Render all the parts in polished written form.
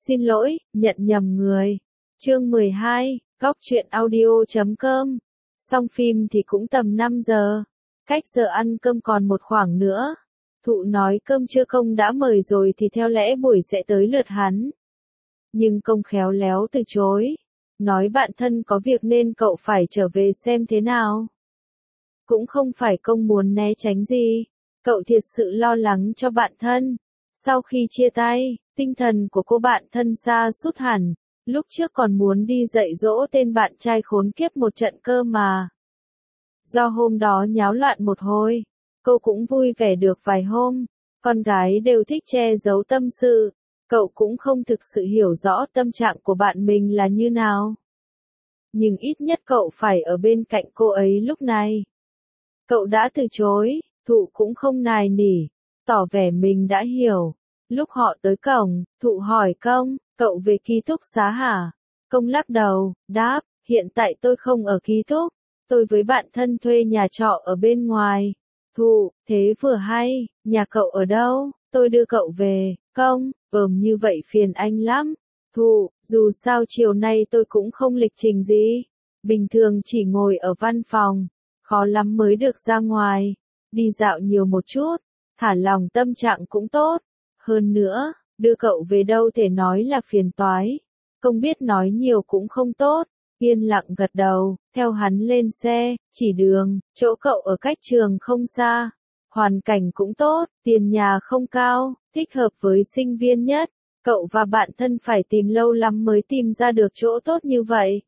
Xin lỗi, nhận nhầm người. Chương 12, Góc truyện audio.com. Xong phim thì cũng tầm 5 giờ. Cách giờ ăn cơm còn một khoảng nữa. Thụ nói cơm trưa công đã mời rồi thì theo lẽ buổi sẽ tới lượt hắn. Nhưng công khéo léo từ chối. Nói bạn thân có việc nên cậu phải trở về xem thế nào. Cũng không phải công muốn né tránh gì. Cậu thiệt sự lo lắng cho bạn thân. Sau khi chia tay, tinh thần của cô bạn thân sa sút hẳn. Lúc trước còn muốn đi dạy dỗ tên bạn trai khốn kiếp một trận cơ mà. Do hôm đó nháo loạn một hồi, cô cũng vui vẻ được vài hôm. Con gái đều thích che giấu tâm sự. Cậu cũng không thực sự hiểu rõ tâm trạng của bạn mình là như nào. Nhưng ít nhất cậu phải ở bên cạnh cô ấy lúc này. Cậu đã từ chối, Thụ cũng không nài nỉ, tỏ vẻ mình đã hiểu. Lúc họ tới cổng, Thụ hỏi Công, cậu về ký túc xá hả? Công lắc đầu, đáp, hiện tại tôi không ở ký túc, tôi với bạn thân thuê nhà trọ ở bên ngoài. Thụ, thế vừa hay, nhà cậu ở đâu? Tôi đưa cậu về. Công, như vậy phiền anh lắm. Thụ, dù sao chiều nay tôi cũng không lịch trình gì. Bình thường chỉ ngồi ở văn phòng, khó lắm mới được ra ngoài. Đi dạo nhiều một chút, thả lòng tâm trạng cũng tốt. Hơn nữa, đưa cậu về đâu thể nói là phiền toái. Công biết nói nhiều cũng không tốt. Yên lặng gật đầu, theo hắn lên xe, chỉ đường, chỗ cậu ở cách trường không xa. Hoàn cảnh cũng tốt, tiền nhà không cao, thích hợp với sinh viên nhất. Cậu và bạn thân phải tìm lâu lắm mới tìm ra được chỗ tốt như vậy.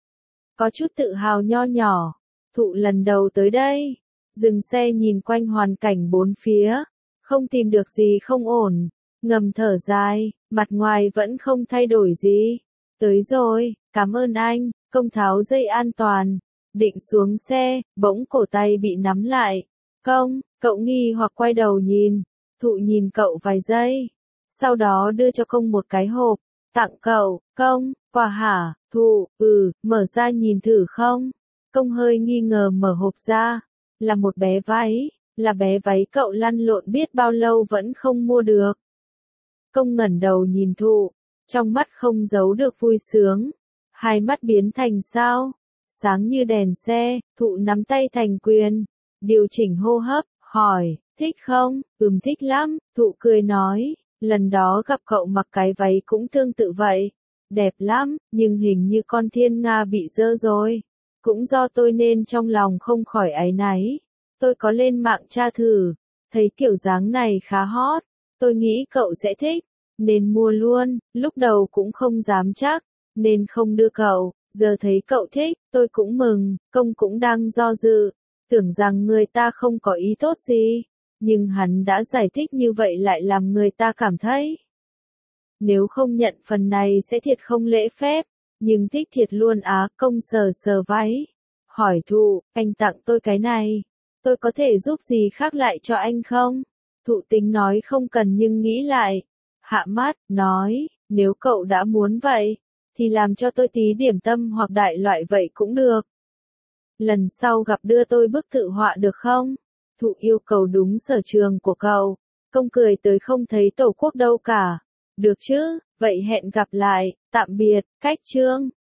Có chút tự hào nho nhỏ. Thụ lần đầu tới đây. Dừng xe nhìn quanh hoàn cảnh bốn phía. Không tìm được gì không ổn. Ngầm thở dài, mặt ngoài vẫn không thay đổi gì. Tới rồi, cảm ơn anh. Công tháo dây an toàn. Định xuống xe, bỗng cổ tay bị nắm lại. Công, cậu nghi hoặc quay đầu nhìn. Thụ nhìn cậu vài giây. Sau đó đưa cho Công một cái hộp. Tặng cậu. Công, quà hả? Thụ, mở ra nhìn thử không? Công hơi nghi ngờ mở hộp ra. Là một bé váy. Là bé váy cậu lăn lộn biết bao lâu vẫn không mua được. Công ngẩng đầu nhìn Thụ. Trong mắt không giấu được vui sướng. Hai mắt biến thành sao? Sáng như đèn xe. Thụ nắm tay thành quyền. Điều chỉnh hô hấp, hỏi, thích không? Thích lắm. Thụ cười nói, lần đó gặp cậu mặc cái váy cũng tương tự vậy. Đẹp lắm, nhưng hình như con thiên nga bị dơ rồi. Cũng do tôi nên trong lòng không khỏi áy náy. Tôi có lên mạng tra thử, thấy kiểu dáng này khá hot. Tôi nghĩ cậu sẽ thích, nên mua luôn. Lúc đầu cũng không dám chắc, nên không đưa cậu. Giờ thấy cậu thích, tôi cũng mừng. Công cũng đang do dự, tưởng rằng người ta không có ý tốt gì. Nhưng hắn đã giải thích như vậy lại làm người ta cảm thấy nếu không nhận phần này sẽ thiệt không lễ phép. Nhưng thích thiệt luôn á. Công sờ sờ váy, hỏi Thụ, anh tặng tôi cái này, tôi có thể giúp gì khác lại cho anh không? Thụ tính nói không cần nhưng nghĩ lại, hạ mắt, nói, nếu cậu đã muốn vậy, thì làm cho tôi tí điểm tâm hoặc đại loại vậy cũng được. Lần sau gặp đưa tôi bức tự họa được không? Thụ yêu cầu đúng sở trường của cậu. Công cười tới không thấy tổ quốc đâu cả. Được chứ, vậy hẹn gặp lại, tạm biệt, cách chương.